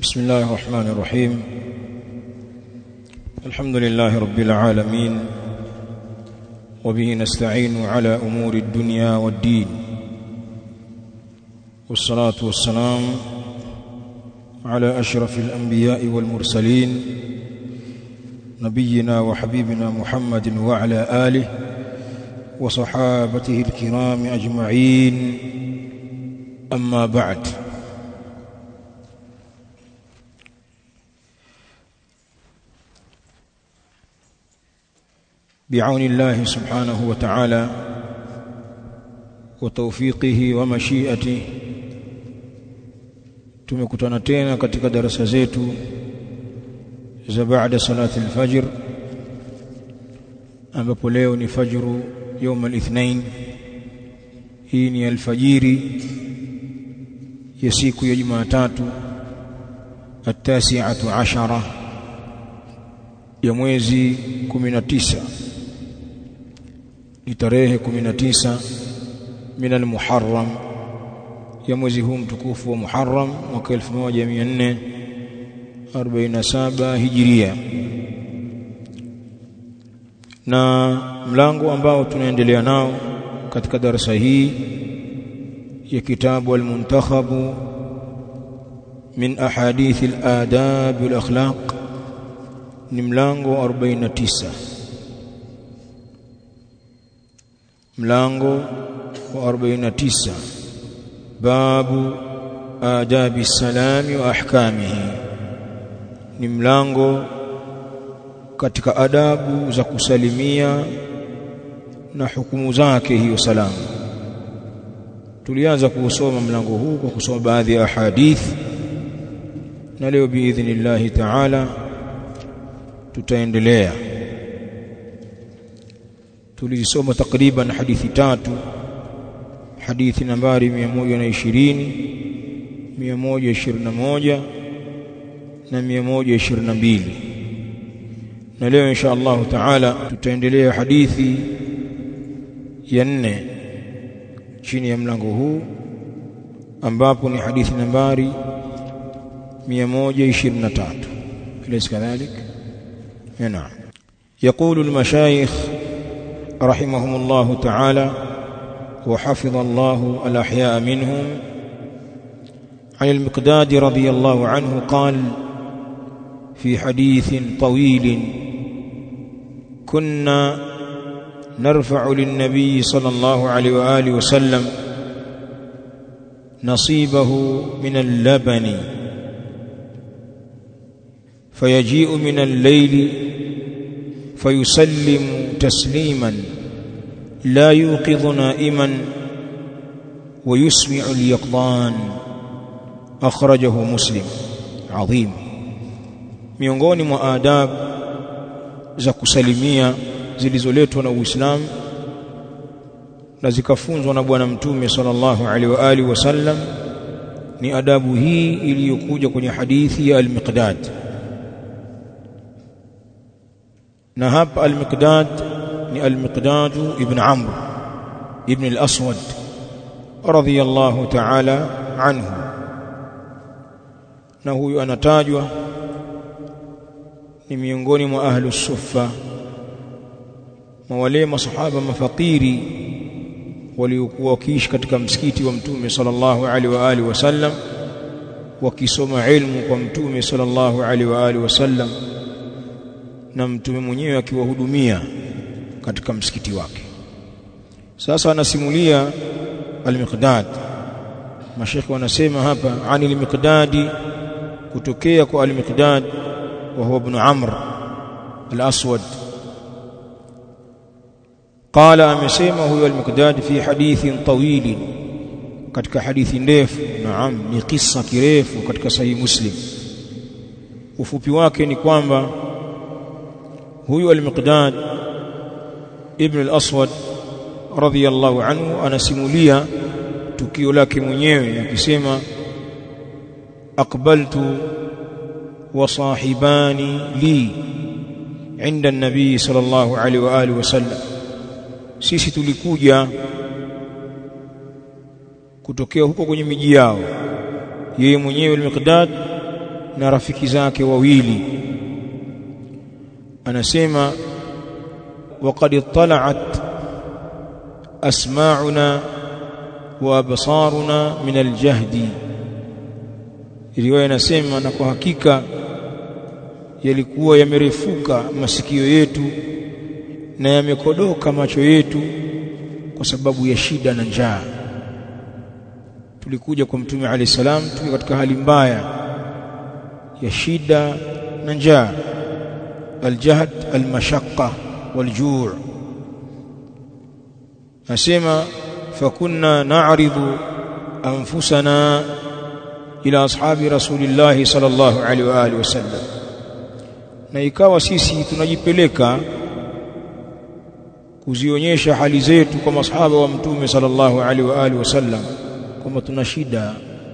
بسم الله الرحمن الرحيم. الحمد لله رب العالمين، وبه نستعين على أمور الدنيا والدين، والصلاة والسلام على أشرف الأنبياء والمرسلين نبينا وحبيبنا محمد وعلى آله وصحابته الكرام أجمعين. أما بعد، بعون الله سبحانه وتعالى وتوفيقه ومشيئته tumekutana tena katika darasa zetu za baada salati al-fajr, ambapo leo ni fajru يوم الاثنين. hii ni alfajiri ya siku ya Jumatatu at-tasi'atu 'ashara ya mwezi 19, ni tarehe 19 min al-Muharram ya mwezi huu mtukufu wa Muharram mwaka 1447 Hijria. Na mlango ambao tunaendelea nao katika darasa hii ya kitabu al-Muntakhab min ahadith al-adab wal-akhlaq ni mlango 49. mlango wa 49, babu adabi salami wa ahkamihi, ni mlango katika adabu za kusalimia na hukumu zake hiyo salamu. Tulianza kusoma mlango huu kwa kusoma baadhi ya hadithi, na leo biidhnillah ta'ala tutaendelea. Tulisoma takriban hadithi tatu, hadithi nambari 120, 121 na 122, na leo insha Allah taala tutaendelea hadithi ya 4 chini ya mlango huu, ambapo ni hadithi nambari 123. أليس كذلك؟ نعم. يقول المشايخ رحمهم الله تعالى وحفظ الله الأحياء منهم عن المقداد رضي الله عنه قال في حديث طويل: كنا نرفع للنبي صلى الله عليه وآله وسلم نصيبه من اللبن، فيجيء من الليل فيسلم تسليما لا يوقظ نائما ويسمع اليقظان. أخرجه مسلم. عظيم. miongoni mwa adabu za kusalimia zilizoletwa na Uislamu na zikafunzwa na bwana mtume sallallahu alaihi wa alihi wasallam ni adabu hii iliyokuja kwenye hadithi ya al-Miqdad. na hapa al-Miqdad ni al-Miqdad ibn Amr ibn al-Aswad radhiyallahu ta'ala anhu, na huyu anatajwa ni miongoni mwa ahlus suffa, wale masahaba mafakiri waliokuwa wakiishi katika msikiti wa mtume sallallahu alaihi wa alihi wasallam wakisoma ilmu kwa mtume sallallahu alaihi wa alihi wasallam, na mtume mwenyewe akiwahudumia katika msikiti wake. Sasa anasimulia al-Miqdad. Mashekhi wanasema hapa ani al-Miqdadi, kutokea kwa al-Miqdad wa huwa ibn Amr al-Aswad. Qala, amesema huyo al-Miqdad fi hadithin tawil, katika hadithi ndefu. Naam, ni kisa kirefu katika Sahih Muslim. Ufupi wake ni kwamba huyu al-Miqdad ibn al-Aswad radhiyallahu anhu anasimulia tukio lake mwenyewe akisema: aqbaltu wa sahibani li inda an-nabi sallallahu alaihi wa alihi wasallam, sisi tulikuja kutokea huko kwenye miji yao, yeye mwenyewe al-Miqdad na rafiki zake wawili. Anasema waqad ittala'at asma'una wa absaruna min al-jahdi. Riwaya inasema na kwa hakika yalikuwa yamerefuka masikio yetu na yamekodoka macho yetu kwa sababu ya shida na njaa. Tulikuja kwa Mtume alayhi salam tukiwa katika hali mbaya ya shida na njaa, al-jahd al-mashaqqa wal-ju'. Asema fakunna na'ridu anfusana ila ashabi rasulillahi sallallahu alaihi wa alihi wasallam, na ikawa sisi tunajipeleka kuzionyesha hali zetu kwa masahaba wa Mtume sallallahu alaihi wa alihi wasallam kwamba tuna shida.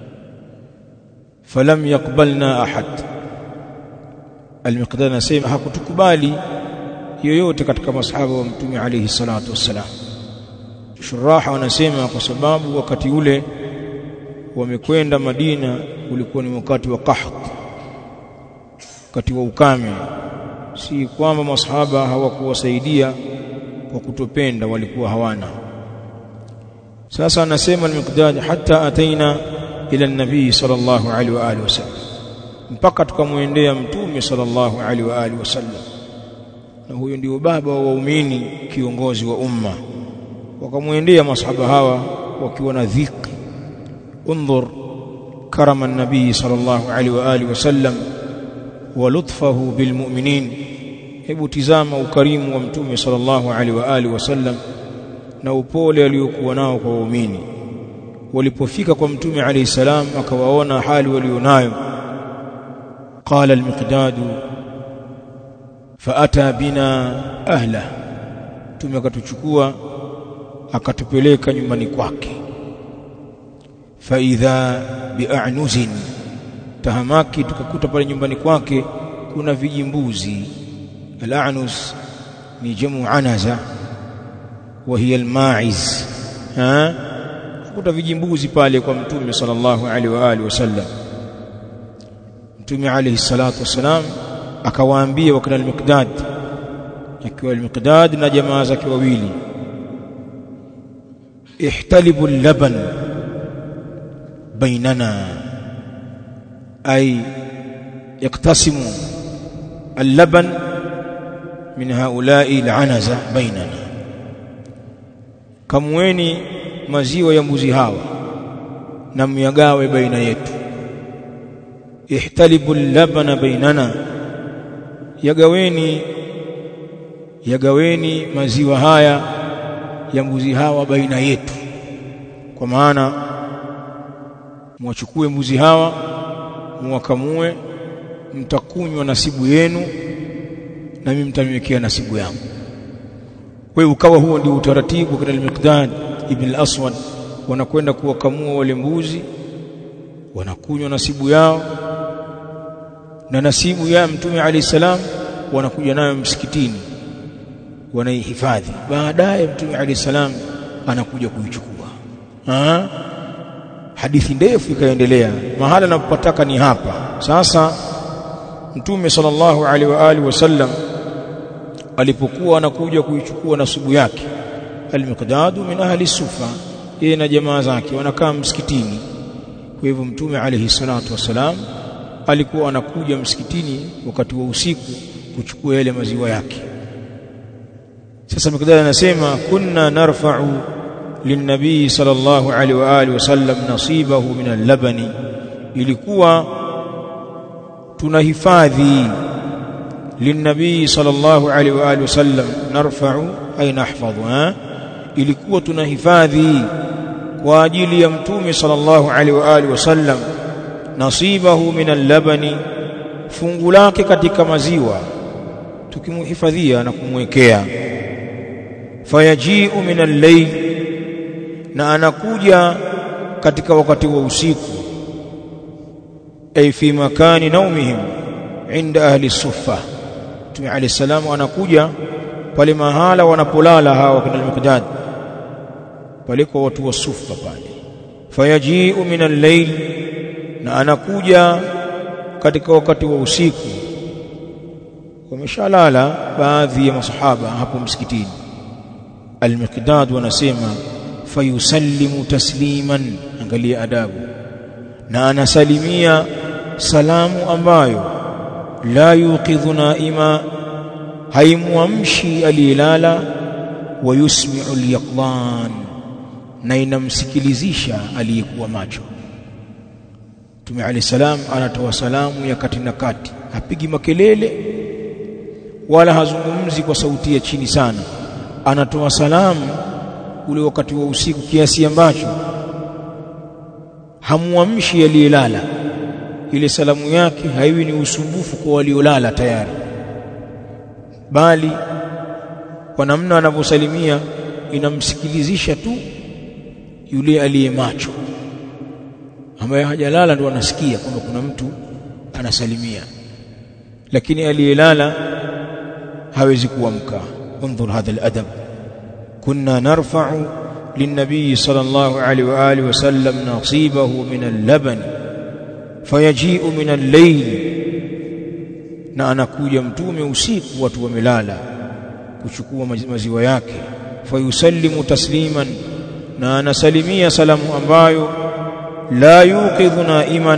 Falam yaqbalna ahad, Al-Miqdad anasema hakutukubali yoyote katika masahaba wa Mtume alayhi salatu wassalam. Shuraha wanasema kwa sababu wakati ule wamekwenda Madina ulikuwa ni wakati wa qahd, wakati wa ukame. Si kwamba masahaba hawakuwasaidia kwa kutopenda, walikuwa hawana. Sasa anasema Al-Miqdad hatta ataina ila an-nabii sallallahu alaihi wa alihi wasallam, mpaka tukamwendea Mtume sallallahu alaihi wa alihi wasallam, na huyo ndio baba wa waumini, kiongozi wa umma. Wakamwendea masahaba hawa wakiwa na dhiki. Undhur karama an-nabii sallallahu alaihi wa alihi wasallam wa lutfahu bil mu'minin, hebu tizama ukarimu wa Mtume sallallahu alaihi wa alihi wasallam na upole aliokuwa nao kwa waumini. Walipofika kwa Mtume alayhi salam akawaona hali walionayo, qala al-Miqdad faata bina ahla, Mtume akatuchukua akatupeleka nyumbani kwake. Fa idha bi'anuzin, tahamaki tukakuta pale nyumbani kwake kuna vijimbuzi. Al-a'nuz ni jamu anaza wa hiya al-ma'iz. Kuta vijimbuzi pale kwa Mtume sallallahu alaihi wa alihi wasallam. Mtume alayhi salatu wasalam akawaambia wakati Al-Miqdad, akiwa Al-Miqdad na jamaa zake wawili, ihtalibu al-laban bainana, ay yaktasimu al-laban min haula'i al-anaza bainana, kamweni maziwa ya mbuzi hawa na myagawe baina yetu. Ihtalibu al-labana bainana, yagaweni maziwa haya ya mbuzi hawa baina yetu, kwa maana mwachukue mbuzi hawa mwakamue, mtakunywa nasibu yenu na mimi mtaniwekea nasibu yangu. Kwa hiyo ukawa huo ndio utaratibu kwa Al-Miqdad ibn al-Aswad, wanakwenda kuwakamua wale mbuzi, wanakunywa nasibu yao, na nasibu ya Mtume alayhi salam wanakuja nayo msikitini, wanaihifadhi. Baadaye Mtume alayhi salam anakuja kuichukua. Hadithi ndefu ikaendelea, mahala napotaka ni hapa. Sasa Mtume sallallahu alaihi wa alihi wasallam alipokuwa anakuja kuichukua nasibu yake, Al-Miqdad min ahli Sufa, yeye na jamaa zake wanakaa msikitini. Kwa hivyo Mtume alayhi salatu wasalam alikuwa anakuja msikitini wakati wa usiku kuchukua yale maziwa yake. Sasa Miqdad anasema kunna narfa'u lin-nabii sallallahu alaihi wa alihi wasallam nasibahu min al-labani, ilikuwa tunahifadhi lin-nabii sallallahu alaihi wa alihi wasallam, narfa'u ay nahfadhu, ilikuwa tunahifadhi kwa ajili ya Mtume sallallahu alaihi wa alihi wasallam nasibahu min al-labani, fungu lake katika maziwa tukimhifadhia na kumwekea. Fayaji'u min al-layl, na anakuja katika wakati wa usiku, ay fi makani naumihim inda ahli Suffa. Mtume alayhi salamu anakuja pale mahala wanapolala hawa kina Al-Miqdad, pale kwa watu wa Suffa pale. Fayaji'u min al-layl, na anakuja katika wakati wa usiku wameshalala baadhi ya masahaba hapo msikitini. Al-Miqdad wanasema fayusallimu tasliman, angalia adabu, na anasalimia salamu ambayo la yuqidhu naima, haimuamshi aliyelala, wa yusmi'u al-yaqlan, na inamsikilizisha aliyekuwa macho. Mtume alayhi salam anatoa salamu ya kati na kati, hapigi makelele wala hazungumzi kwa sauti ya chini sana. Anatoa salamu ule wakati wa usiku kiasi ambacho hamuamshi aliyelala. Ile salamu yake haiwi ni usumbufu kwa waliolala tayari, bali kwa namna anavyosalimia inamsikilizisha tu yule aliye macho, ambaye hajalala ndo anasikia kwamba kuna mtu anasalimia, lakini aliyelala hawezi kuamka. انظر هذا الأدب. كنا نرفع للنبي صلى الله عليه وآله وسلم نصيبه من اللبن فيجيء من الليل, na anakuja mtume usiku watu wamelala kuchukua maziwa yake. Fayusallimu tasliman, na anasalimia salamu ambayo la yuqidhu naiman,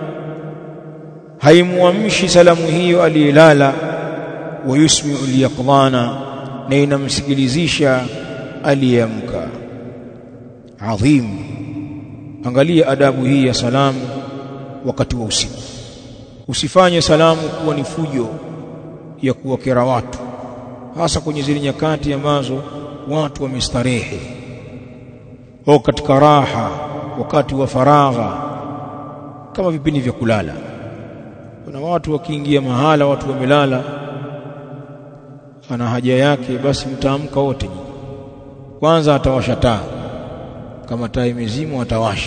haimuamshi salamu hiyo aliyelala. Wa yusmi'u al-yaqdana, na inamsikilizisha aliyeamka. Adhim. Angalia adabu hii ya salamu wakati wa usiku. Usifanye salamu kuwa ni fujo ya kuwakera watu, hasa kwenye zile nyakati ambazo watu wamestarehe au katika raha, wakati wa faragha, kama vipindi vya kulala. Kuna watu wakiingia mahala watu wamelala, ana haja yake, basi mtaamka wote. Kwanza atawasha taa, kama taa imezimwa atawasha.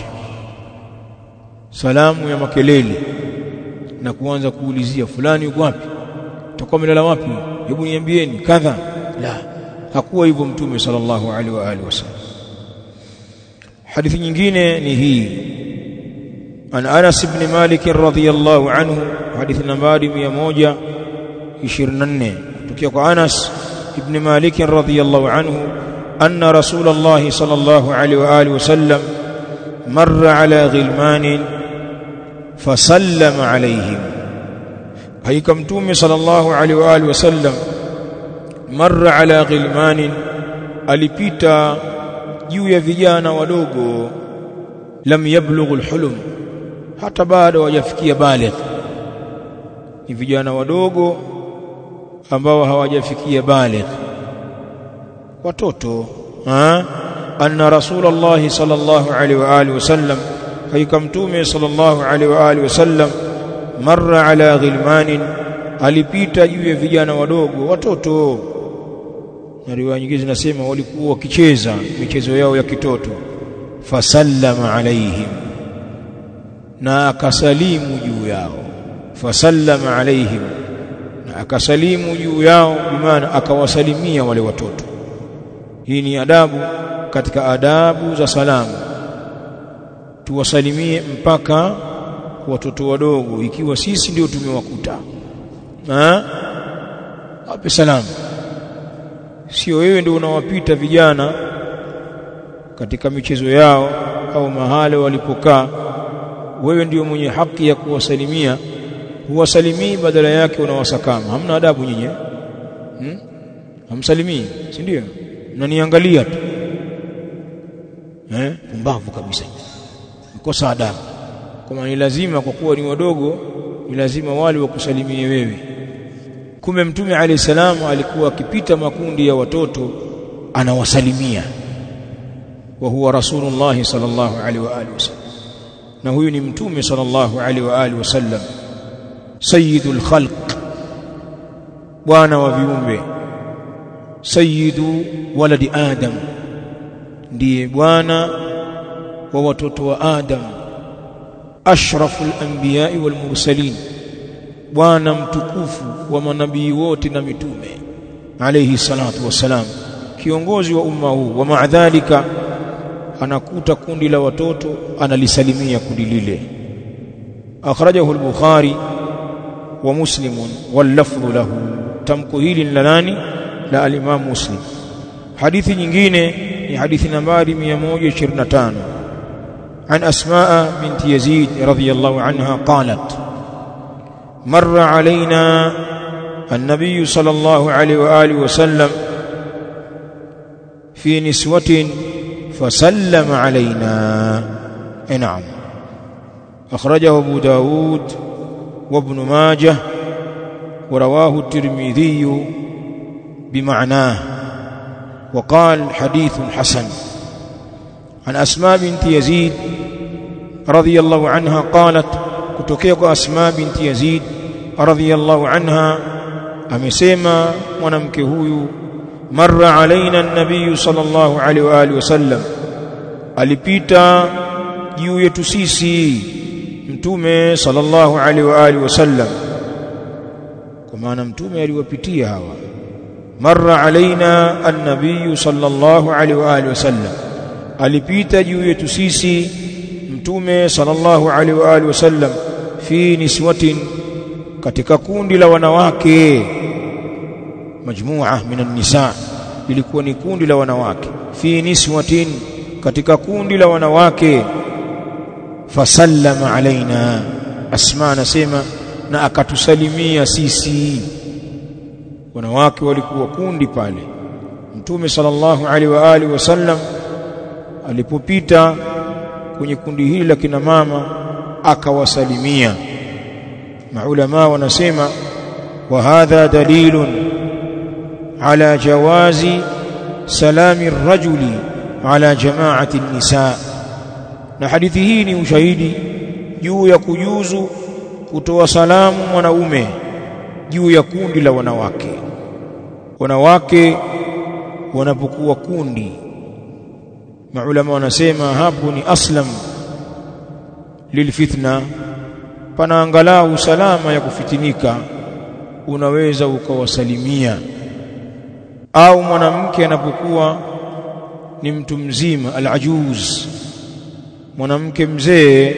Salamu ya makelele na kuanza kuulizia fulani yuko wapi, utakuwa melala wapi, hebu niambieni kadha. La, hakuwa hivyo Mtume sallallahu alaihi wa alihi wasallam. Hadithi nyingine ni hii, an Anas ibn Malik radhiyallahu anhu, hadithi nambari 124, tukiwa kwa Anas ibn Malik radhiyallahu anhu, anna Rasulullah sallallahu alaihi wa alihi wasallam marra ala ghilman fasallama alayhim. Hakika Mtume sallallahu alaihi wa alihi wasallam marra ala ghilman, alipita juu ya vijana wadogo, lam yablughu alhulum, hata bado hawajafikia baligh. Ni vijana wadogo ambao hawajafikia baligh, watoto. Anna Rasulullah sallallahu alaihi wa alihi wasallam, hakika Mtume sallallahu alaihi wa alihi wasallam marra ala ghilman, alipita juu ya vijana wadogo, watoto. Na riwaya nyingine zinasema walikuwa wakicheza michezo yao ya kitoto. Fasallama alaihim, na akasalimu juu yao. Fasallama alaihim, na akasalimu juu yao, bimaana akawasalimia wale watoto. Hii ni adabu katika adabu za salamu, tuwasalimie mpaka watoto wadogo, ikiwa sisi ndio tumewakuta. Ape salamu, sio wewe ndio unawapita vijana katika michezo yao au mahali walipokaa, wewe ndio mwenye haki ya kuwasalimia. Huwasalimii, badala yake unawasakama. Hamna adabu nyinyi, hamsalimii, si ndio? Mnaniangalia tu, pumbavu kabisa, mkosa adabu. Kama ni lazima, kwa kuwa ni wadogo, ni lazima wale wakusalimie wewe. Kumbe Mtume alayhi salamu alikuwa akipita makundi ya watoto anawasalimia, wa huwa Rasulullah sallallahu alaihi wa alihi wasallam, na huyu ni Mtume sallallahu alaihi wa alihi wasallam, sayyidul khalq, bwana wa viumbe, sayyidu waladi Adam, ndiye bwana wa watoto wa Adam, ashraful anbiya'i wal mursalin, bwana mtukufu wa manabii wote na mitume alayhi salatu wassalam, kiongozi wa umma huu. Wa maadhalika, anakuta kundi la watoto analisalimia kundi lile. Akhrajahu al-Bukhari wa Muslim wal lafdhu lahu. Tamko hili ni la nani? La al-Imam Muslim. Hadithi nyingine ni hadithi nambari 125 عن أسماء بنت يزيد رضي الله عنها قالت مر علينا النبي صلى الله عليه وآله وسلم في نسوة فسلم علينا. نعم، أخرجه أبو داود وابن ماجه ورواه الترمذي بمعناه وقال حديث حسن. عن أسماء بنت يزيد رضي الله عنها قالت كتوكيك أسماء بنت يزيد رضي الله عنها أمسيما ونمكهوي مر علينا النبي صلى الله عليه وآله وسلم alipita juu yetu sisi mtume sallallahu alaihi wa alihi wasallam, kwa maana mtume aliwapitia hawa. Marra alaina an-nabiy sallallahu alaihi wa alihi wasallam, alipita juu yetu sisi mtume sallallahu alaihi wa alihi wasallam fi niswatin, katika kundi la wanawake, majmu'a minan nisa, ilikuwa ni kundi la wanawake. Fi niswatin, katika kundi la wanawake. Fasallama alaina, Asma anasema na akatusalimia sisi. Wanawake walikuwa kundi pale. Mtume sallallahu alaihi wa alihi wasallam alipopita kwenye kundi hili la kina mama akawasalimia. Maulama wanasema wa hadha dalilun ala jawazi salami ar-rajuli ala jama'ati an-nisa, na hadithi hii ni ushahidi juu ya kujuzu kutoa salamu mwanaume juu ya kundi la wanawake. Wanawake wanapokuwa kundi, maulama wanasema hapo ni aslam lilfitna, pana angalau salama ya kufitinika, unaweza ukawasalimia. Au mwanamke anapokuwa ni mtu mzima, al-ajuz, mwanamke mzee,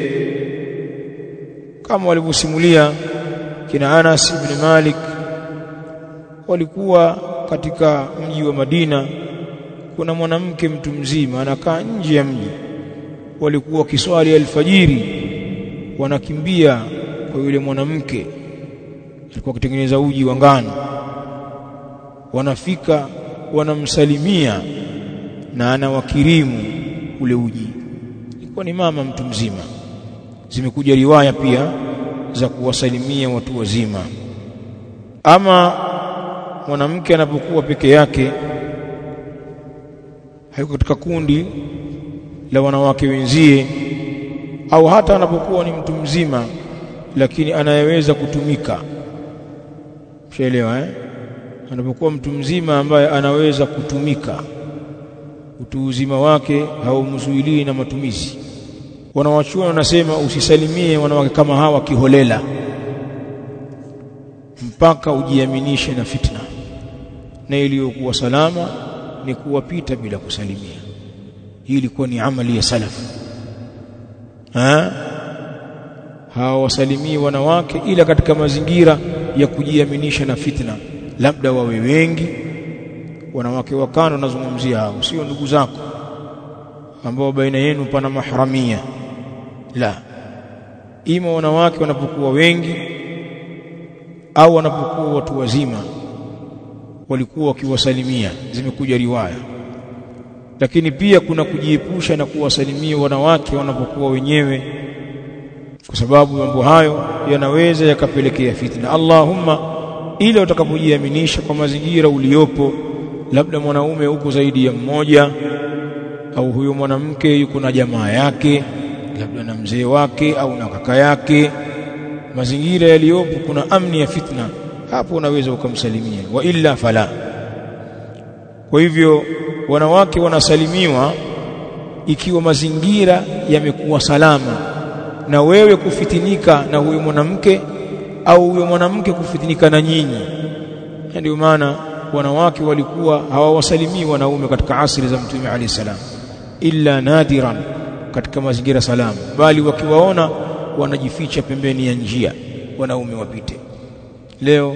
kama walivyosimulia kina Anas ibn Malik, walikuwa katika mji wa Madina, kuna mwanamke mtu mzima anakaa nje ya mji, walikuwa kiswali alfajiri wanakimbia kwa yule mwanamke, alikuwa kutengeneza uji wa ngano, wanafika wanamsalimia na anawakirimu ule uji. Ilikuwa ni mama mtu mzima. Zimekuja riwaya pia za kuwasalimia watu wazima. Ama mwanamke anapokuwa peke yake, hayuko katika kundi la wanawake wenzie, au hata anapokuwa ni mtu mzima lakini anayeweza kutumika, mshaelewa anapokuwa mtu mzima ambaye anaweza kutumika, utu uzima wake haumzuilii na matumizi. Wanawachuoni wanasema usisalimie wanawake kama hawa kiholela, mpaka ujiaminishe na fitna, na iliyokuwa salama ni kuwapita bila kusalimia. Hii ilikuwa ni amali ya salaf. Hawasalimii wanawake ila katika mazingira ya kujiaminisha na fitna, labda wawe wengi. Wanawake wa kando nazungumzia hao, sio ndugu zako ambao baina yenu pana mahramia, la. Ima wanawake wanapokuwa wengi au wanapokuwa watu wazima walikuwa wakiwasalimia, zimekuja riwaya. Lakini pia kuna kujiepusha na kuwasalimia wanawake wanapokuwa wenyewe, kwa sababu mambo hayo yanaweza yakapelekea fitna. Allahumma ila utakapojiaminisha kwa mazingira uliopo, labda mwanaume uko zaidi ya mmoja, au huyo mwanamke yuko na jamaa yake, labda na mzee wake au na kaka yake, mazingira yaliyopo kuna amni ya fitna, hapo unaweza ukamsalimia, wa illa fala. Kwa hivyo wanawake wanasalimiwa ikiwa mazingira yamekuwa salama, na wewe kufitinika na huyo mwanamke au huyo mwanamke kufitinika na nyinyi. Ndio maana wanawake walikuwa hawawasalimii wanaume katika asri za Mtume alayhi salam, illa nadiran, katika mazingira salama, bali wakiwaona wanajificha pembeni ya njia wanaume wapite. leo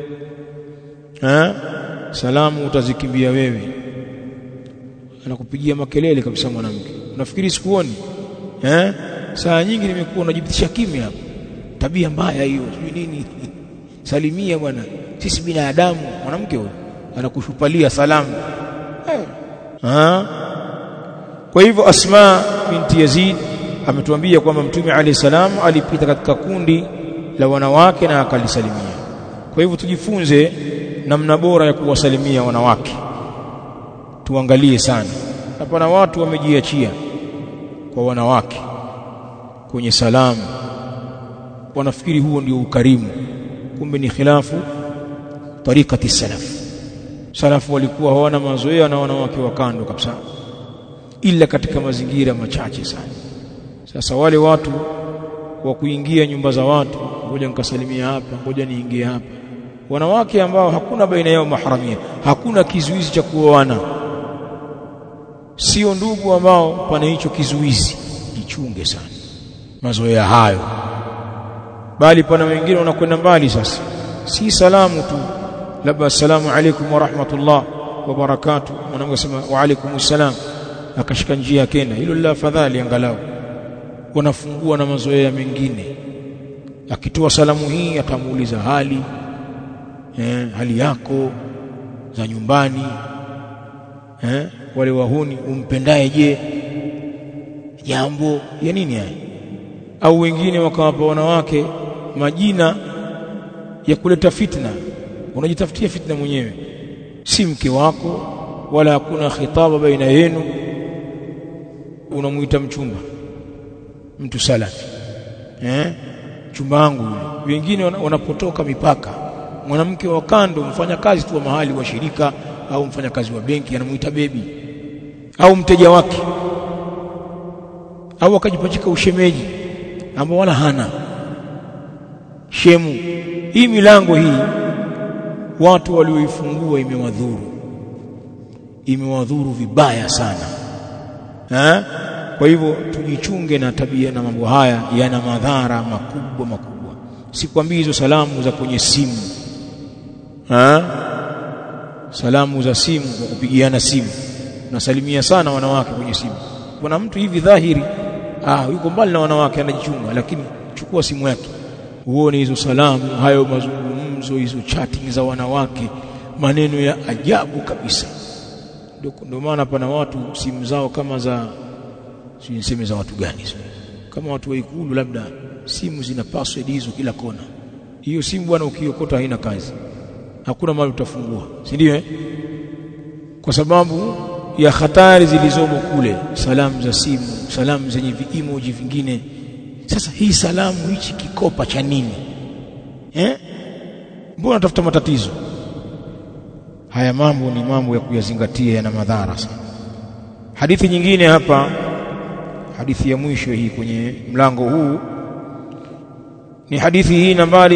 salamu utazikimbia wewe, anakupigia makelele kabisa mwanamke, unafikiri sikuoni? Saa nyingi nimekuwa unajipitisha kimya hapo, tabia mbaya hiyo, sijui nini. Salimia bwana, sisi binadamu. Mwanamke huyo anakushupalia salamu. Kwa hivyo Asma binti Yazid ametuambia kwamba Mtume alayhi salam alipita katika kundi la wanawake na akalisalimia. Kwa hivyo tujifunze namna bora ya kuwasalimia wanawake, tuangalie sana. Hapana, watu wamejiachia kwa wanawake kwenye salamu, wanafikiri huo ndio ukarimu, kumbe ni khilafu tariqati salaf. Salafu walikuwa hawana mazoea na wanawake wa kando kabisa, ila katika mazingira machache sana. Sasa wale watu wa kuingia nyumba za watu, ngoja nikasalimia hapa, ngoja niingie hapa, wanawake ambao hakuna baina yao mahramia, hakuna kizuizi cha kuoana, sio ndugu ambao pana hicho kizuizi, jichunge sana mazoea hayo. Bali pana wengine wanakwenda mbali. Sasa si salamu tu, labda assalamu alaykum wa rahmatullah wa barakatuh, mwanamke sema wa alaykumus salam, akashika njia kenda, hilo la fadhali. Angalau wanafungua na mazoea mengine, akitoa salamu hii atamuuliza hali yako za nyumbani, wale wahuni umpendaye je, jambo ya nini haya. Au wengine wakawapa wanawake majina ya kuleta fitna, unajitafutia fitna mwenyewe, si mke wako wala hakuna khitaba baina yenu, unamuita mchumba, mtu salafi, chumba wangu. Wengine wanapotoka mipaka, mwanamke wa kando, mfanya kazi tu wa mahali wa shirika au mfanya kazi wa benki, anamuita baby au mteja wake, au akajipachika ushemeji ambao wala hana shemu. Hii milango hii watu walioifungua imewadhuru vibaya sana. Kwa hivyo tujichunge na tabia na mambo haya, yana madhara makubwa. Sikwambii hizo salamu za kwenye simu, salamu za simu, kwa kupigiana simu, nasalimia sana wanawake kwenye simu. Kuna mtu hivi dhahiri yuko mbali na wanawake, anajichunga, lakini chukua simu yake uone hizo salamu, hayo mazungumzo, hizo chatting za wanawake, maneno ya ajabu kabisa. Ndio maana pana watu simu zao kama za niseme za watu gani, kama watu wa Ikulu, labda simu zina password hizo kila kona. Hiyo simu bwana, ukiokota haina kazi, hakuna mahali utafungua, si ndio? Kwa sababu ya hatari zilizomo kule, salamu za simu, salamu zenye emoji vingine. Sasa hii salamu, hichi kikopa cha nini? Mbona tafuta matatizo? Haya mambo ni mambo ya kuyazingatia, yana madhara sana. Hadithi nyingine hapa, hadithi ya mwisho hii kwenye mlango huu, ni hadithi hii nambari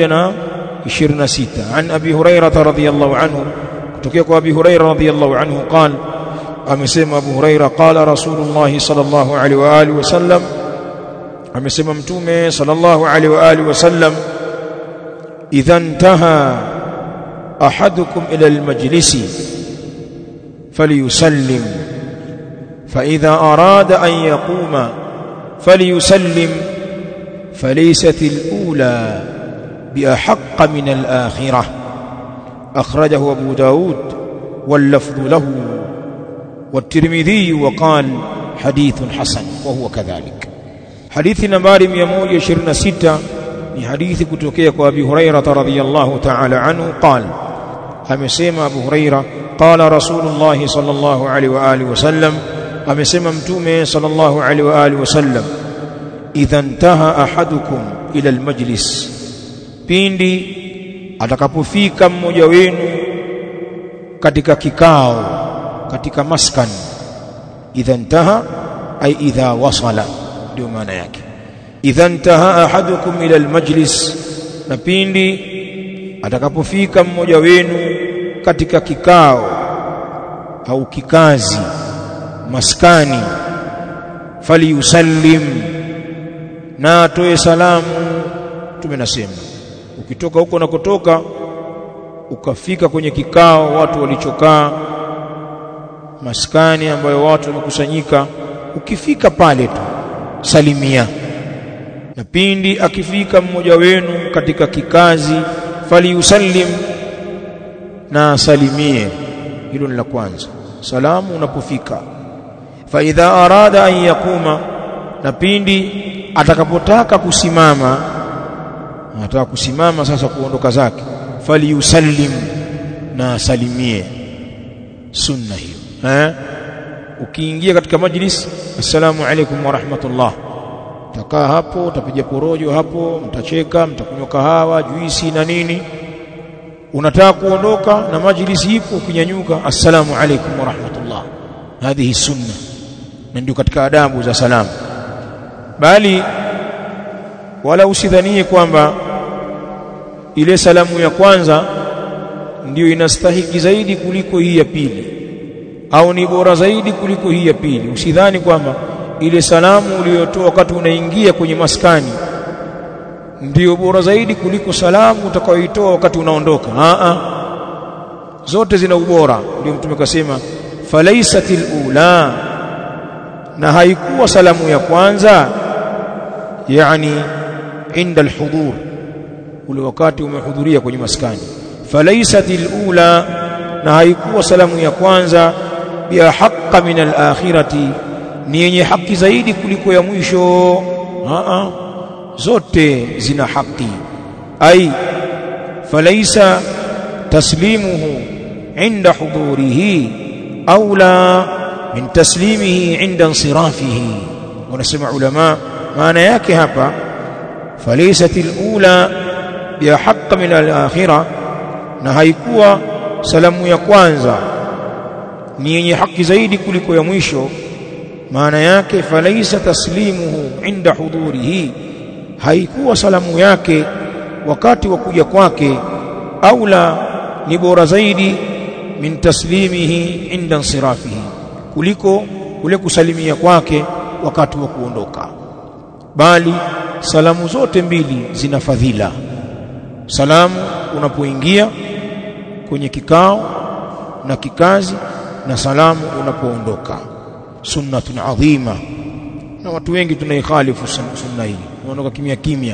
126. An Abi Hurairah radhiyallahu anhu, kutokea kwa Abi Hurairah radhiyallahu anhu qala, amesema Abu Hurairah, qala Rasulullah sallallahu alaihi wa alihi wasallam, amesema Mtume sallallahu alaihi wa alihi wasallam, idha intaha ahadukum ila almajlisi falyusallim, fa idha arada an yaquma falyusallim, falaysat alula biahaqqa min alakhirah. akhrajahu Abu Daud wal lafdhu lahu والترمذي وقال حديث حسن وهو كذلك. حديث نمبر 126 ni hadithi kutokea kwa Abi Hurairah radhiyallahu ta'ala anhu qala, amesema Abu Hurairah, qala Rasulullah sallallahu alaihi wa alihi wasallam, amesema Mtume sallallahu alaihi wa alihi wasallam, idha intaha ahadukum ila almajlis, pindi atakapofika mmoja wenu katika kikao, katika maskan. Idha intaha ay idha wasala, ndio maana yake. Idha intaha ahadukum ila almajlis, na pindi atakapofika mmoja wenu katika kikao au kikazi, maskani, falyusallim, na atoe salamu. Tumenasema ukitoka huko unakotoka ukafika kwenye kikao watu walichokaa, maskani ambayo watu wamekusanyika, ukifika pale tu salimia. Na pindi akifika mmoja wenu katika kikazi, faliusallim, na salimie. Hilo ni la kwanza, salamu unapofika. Fa idha arada an yakuma, na pindi atakapotaka kusimama, anataka kusimama sasa kuondoka zake, faliusallim, na salimie. Sunna hiyo. Ukiingia katika majlis, assalamu alaykum wa rahmatullah, utakaa hapo, utapiga porojo hapo, mtacheka, mtakunywa kahawa, juisi na nini. Unataka kuondoka na majlisi ipo, ukinyanyuka, assalamu alaykum wa rahmatullah. Hadihi sunna, na ndio katika adabu za salamu. Bali wala usidhanie kwamba ile salamu ya kwanza ndio inastahiki zaidi kuliko hii ya pili, au ni bora zaidi kuliko hii ya pili. Usidhani kwamba ile salamu uliyotoa wakati unaingia kwenye maskani ndio bora zaidi kuliko salamu utakayoitoa wakati unaondoka. Zote zina ubora. Ndio Mtume akasema falaisatil ula, na haikuwa salamu ya kwanza, yani inda alhudhur, ule wakati umehudhuria kwenye maskani. Falaisatil ula, na haikuwa salamu ya kwanza, biha haqqa min al-akhirati, ni yenye haki zaidi kuliko ya mwisho. Zote zina haki. Ai falaisa taslimuhu inda hudurihi aula min taslimihi inda insirafihi. Wanasema ulama, maana yake hapa falaisatil ula biha haqqa min al-akhirah, na haikuwa salamu ya kwanza ni yenye haki zaidi kuliko ya mwisho. Maana yake falaisa taslimuhu inda hudurihi, haikuwa salamu yake wakati wa kuja kwake, aula, ni bora zaidi, min taslimihi inda insirafihi, kuliko kule kusalimia kwake wakati wa kuondoka. Bali salamu zote mbili zina fadhila. Salamu unapoingia kwenye kikao na kikazi, na salamu unapoondoka. Sunnatun adhima, na watu wengi tunaikhalifu sunna hii, unaondoka kimya kimya.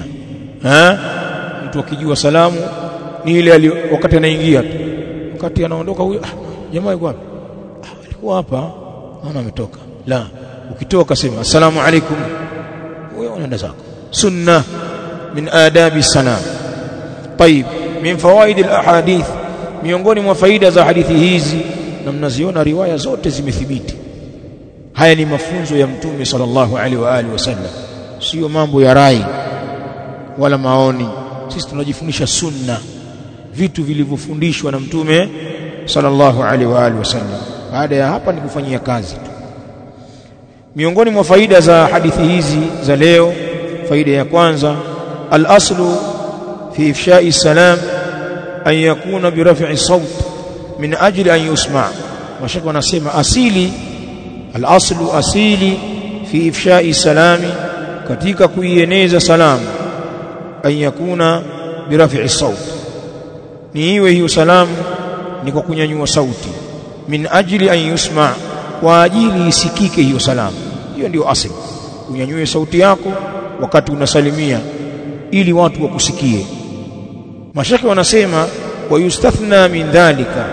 Mtu akijua salamu ni ile wakati anaingia tu, wakati anaondoka huyo, jamaa yuko wapi? Alikuwa hapa, naona ametoka. La, ukitoka sema assalamu alaykum, wewe unaenda zako. Sunna min adabi salam. Tayib, min fawaid alahadith, miongoni mwa faida za hadithi hizi, na mnaziona riwaya zote zimethibiti. Haya ni mafunzo ya Mtume sallallahu alaihi wa alihi wasallam, sio mambo ya rai wala maoni. Sisi tunajifundisha sunna, vitu vilivyofundishwa na Mtume sallallahu alaihi wa alihi wasallam. Baada ya hapa ni kufanyia kazi tu. Miongoni mwa faida za hadithi hizi za leo, faida ya kwanza, al-aslu fi ifsha'i salam an yakuna bi raf'i sawt min ajli an yusma'. Mashaka wanasema asili, al-aslu, asili fi ifsha'i salami, katika kuieneza salamu, an yakuna bi raf'i sawt, ni iwe hiyo salamu ni kwa kunyanyua sauti, min ajli an yusma', kwa ajili isikike hiyo salamu. Hiyo ndio asili, unyanyue sauti yako wakati unasalimia ili watu wakusikie. Mashaka wanasema wa yustathna min dhalika,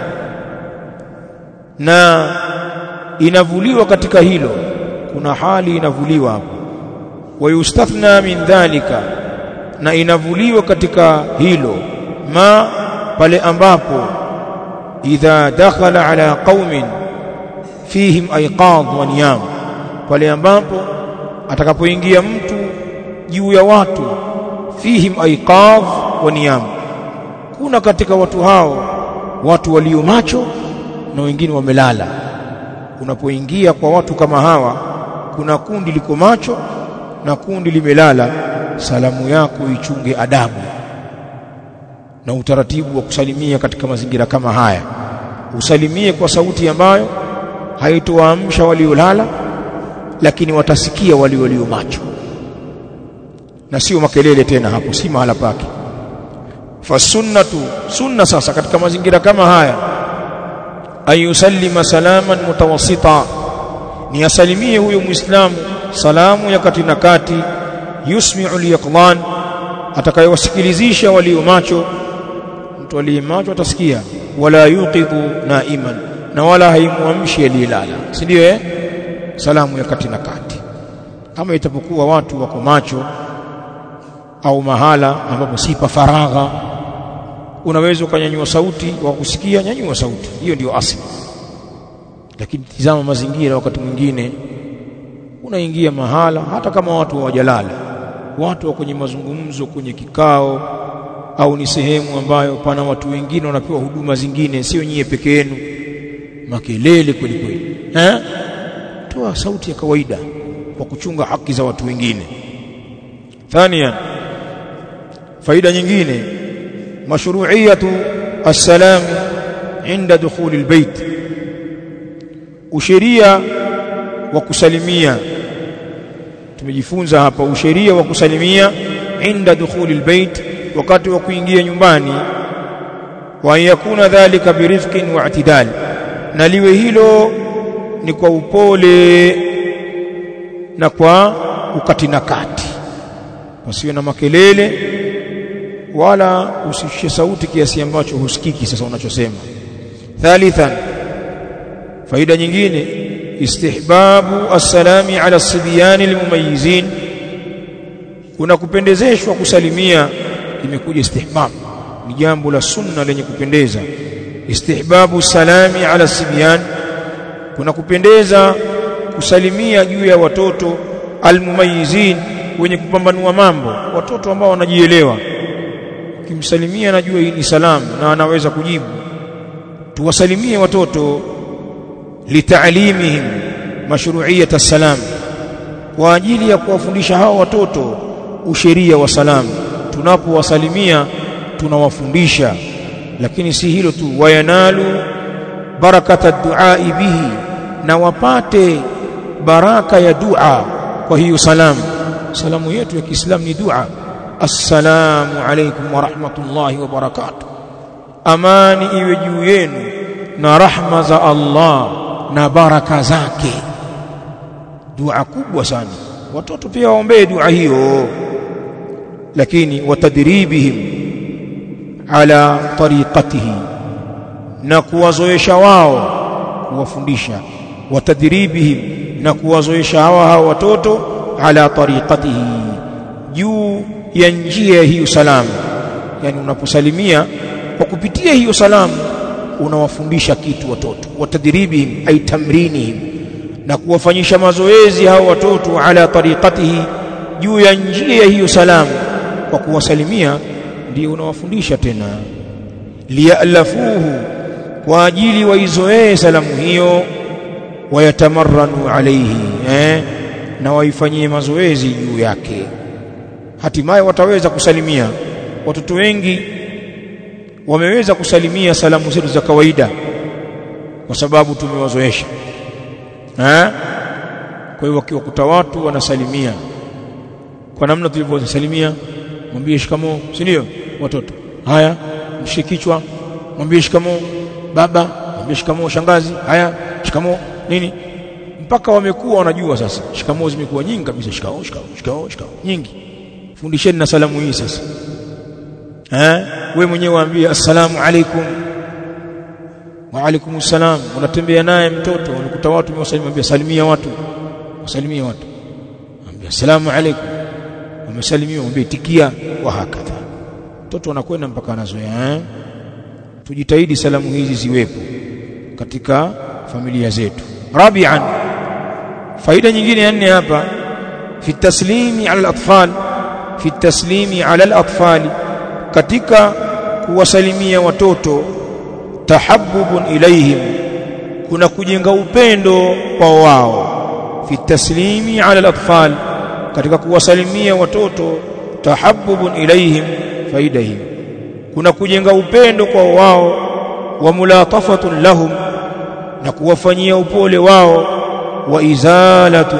na inavuliwa katika hilo, kuna hali inavuliwa hapo. Wa yustathna min dhalika, na inavuliwa katika hilo, ma, pale ambapo idha dakhala ala qaumin fihim aiqad wa niyam, pale ambapo atakapoingia mtu juu ya watu, fihim aiqad wa niyam, kuna katika watu hao watu walio macho na wengine wamelala. Unapoingia kwa watu kama hawa, kuna kundi liko macho na kundi limelala, salamu yako ichunge adabu na utaratibu wa kusalimia katika mazingira kama haya. Usalimie kwa sauti ambayo haitowaamsha waliolala, lakini watasikia walio macho, na sio makelele tena. Hapo si mahala pake. fasunnatu sunna sasa katika mazingira kama haya ayusallima salaman mutawassita ni asalimie huyo muislamu salamu ya kati na kati yusmi'u liqlan atakayewasikilizisha walio macho mtu aliye macho atasikia wala yuqidhu naiman na wala haimuamshi aliyelala si ndio salamu ya kati na kati kama itapokuwa watu wako macho au mahala ambapo si pa faragha unaweza ukanyanyua sauti wa kusikia nyanyua sauti hiyo ndio asili lakini tizama mazingira wakati mwingine unaingia mahala hata kama watu hawajalala watu wa kwenye mazungumzo kwenye kikao au ni sehemu ambayo pana watu wengine wanapewa huduma zingine sio nyie peke yenu makelele kweli kweli toa sauti ya kawaida kwa kuchunga haki za watu wengine thania faida nyingine mashru'iyatu as-salam inda dukhul al-bayt usheria wa kusalimia tumejifunza hapa usheria wa kusalimia inda dukhul al-bayt wakati wa kuingia nyumbani wa yakuna dhalika birifqin wa i'tidal na liwe hilo ni kwa upole na kwa ukati na kati pasiwe na makelele wala usishie sauti kiasi ambacho husikiki sasa unachosema thalithan faida nyingine istihbabu as-salami ala as-sibyan al-mumayyizin kuna kupendezeshwa kusalimia imekuja istihbab ni jambo la sunna lenye kupendeza istihbabu salami ala as-sibyan kuna kupendeza kusalimia juu ya watoto al-mumayyizin wenye kupambanua mambo watoto ambao wanajielewa kimsalimia anajua hii ni salamu na anaweza kujibu tuwasalimie watoto litaalimihim mashru'iyat as-salam kwa ajili ya kuwafundisha hao watoto usheria wa salamu tunapowasalimia tunawafundisha lakini si hilo tu wayanalu barakata ad-du'a bihi na wapate baraka ya dua kwa hiyo salamu yetu ya Kiislamu ni dua assalamu alaykum wa rahmatullahi wa barakatuh amani iwe juu yenu na rahma za Allah na baraka zake dua kubwa sana watoto pia waombee dua hiyo lakini watadribihim ala tariqatihi na kuwazoesha wao kuwafundisha watadribihim na kuwazoesha hao watoto ala tariqatihi juu ya njia hiyo salamu yani unaposalimia kwa kupitia hiyo salamu unawafundisha kitu watoto watadribihim ay tamrinihim na kuwafanyisha mazoezi hao watoto ala tariqatihi juu ya njia hiyo salamu kwa kuwasalimia ndio unawafundisha tena liyalafuhu kwa ajili waizoee salamu hiyo wayatamarranu alayhi na waifanyie mazoezi juu yake hatimaye wataweza kusalimia watoto wengi wameweza kusalimia salamu zetu za kawaida kwa sababu tumewazoesha kwa hiyo wakiwakuta watu wanasalimia kwa namna tulivyosalimia mwambie shikamoo si ndio watoto haya mshikichwa mwambie shikamoo baba mwambie shikamoo shangazi haya shikamoo nini mpaka wamekuwa wanajua sasa shikamoo zimekuwa nyingi kabisa shikamoo nyingi fundisheni na salamu hii sasa wewe mwenyewe waambie assalamu alaikum wa alaikumus salam unatembea naye mtoto unakuta watu wamewasalimia salimia watu ambia assalamu alaikum wamesalimiwa mwambie tikia wa hakadha mtoto anakwenda mpaka anazoea tujitahidi salamu hizi ziwepo katika familia zetu rabi'an faida nyingine ya nne hapa fi taslimi ala al-atfal katika kuwasalimia watoto tahabbubun ilaihim kuna kujenga upendo kwa wao fi taslimi ala al-atfal katika kuwasalimia watoto tahabbubun ilaihim faida hii kuna kujenga upendo kwa wao wa mulatafatun lahum na kuwafanyia upole wao wa izalatun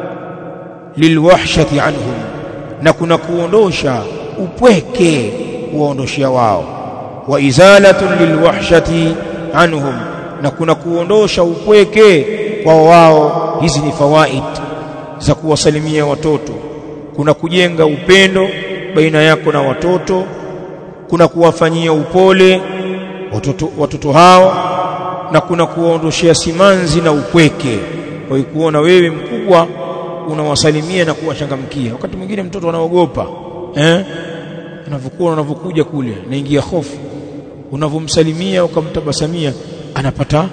lilwahshati anhum na kuna kuondosha upweke kuwaondoshia wao. Wa izalatun lilwahshati anhum, na kuna kuondosha upweke kwa wao. Hizi ni fawaid za kuwasalimia watoto. Kuna kujenga upendo baina yako na watoto, kuna kuwafanyia upole watoto hao, na kuna kuwaondoshia simanzi na upweke. Kwa hiyo kuona wewe mkubwa unawasalimia na kuwachangamkia. Wakati mwingine mtoto anaogopa unavyokuja kule naingia hofu, unavomsalimia ukamtabasamia anapata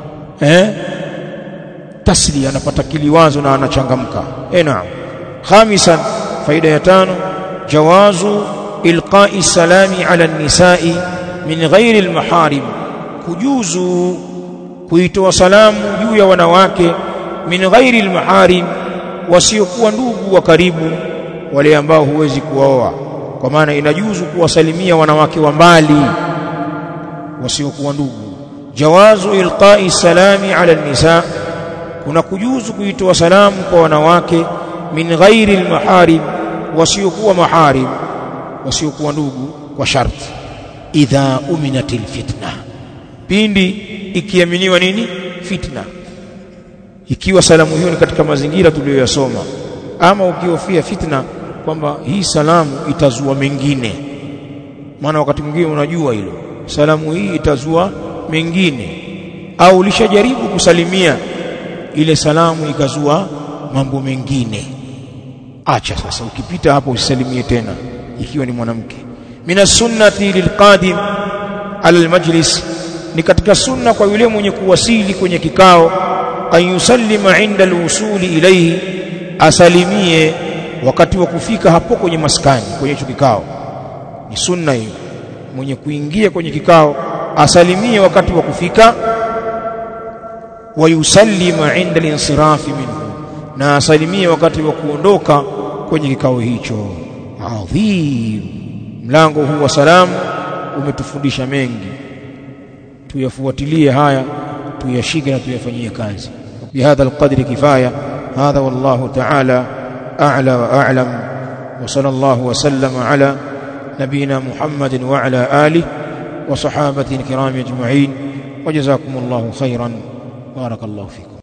tasli, anapata kiliwazo na anachangamka. Naam. Khamisan, faida ya 5, jawazu ilqa'i salami ala an-nisa'i min ghairi al-maharim, kujuzu kuitoa salamu juu ya wanawake min ghairi al-maharim, wasiokuwa ndugu wa karibu, wale ambao huwezi kuwaoa. Kwa maana inajuzu kuwasalimia wanawake wa mbali wasiokuwa ndugu. Jawazu ilqa'i salami ala an-nisa, kuna kujuzu kuitoa salamu kwa wanawake min ghairi al-maharim, wasiokuwa maharim, wasiokuwa ndugu, kwa sharti idha uminatil fitna, pindi ikiaminiwa nini? Fitna. Ikiwa salamu hiyo ni katika mazingira tuliyoyasoma, ama ukihofia fitna kwamba hii salamu itazua mengine. Maana wakati mwingine unajua hilo, salamu hii itazua mengine, au ulishajaribu kusalimia ile salamu ikazua mambo mengine. Acha sasa, ukipita hapo usisalimie tena ikiwa ni mwanamke. Mina sunnati lilqadim ala almajlis, ni katika sunna kwa yule mwenye kuwasili kwenye kikao, ayusallima inda alwusuli ilayhi, asalimie wakati wa kufika hapo kwenye maskani, kwenye hicho kikao. Ni sunna hiyo, mwenye kuingia kwenye kikao asalimie wakati wa kufika, wa yusallima inda al-insirafi minhu, na asalimie wakati wa kuondoka kwenye kikao hicho. Adhim, mlango huu wa salamu umetufundisha mengi, tuyafuatilie haya, tuyashike na tuyafanyie kazi. Bihadha alqadri kifaya. Hadha wallahu ta'ala a'la wa a'lam, wa sallallahu wa sallama ala nabina Muhammadin wa ala alihi wa sahabatihi alkiram ajma'in, wa jazakumullahu khairan, barakallahu fikum.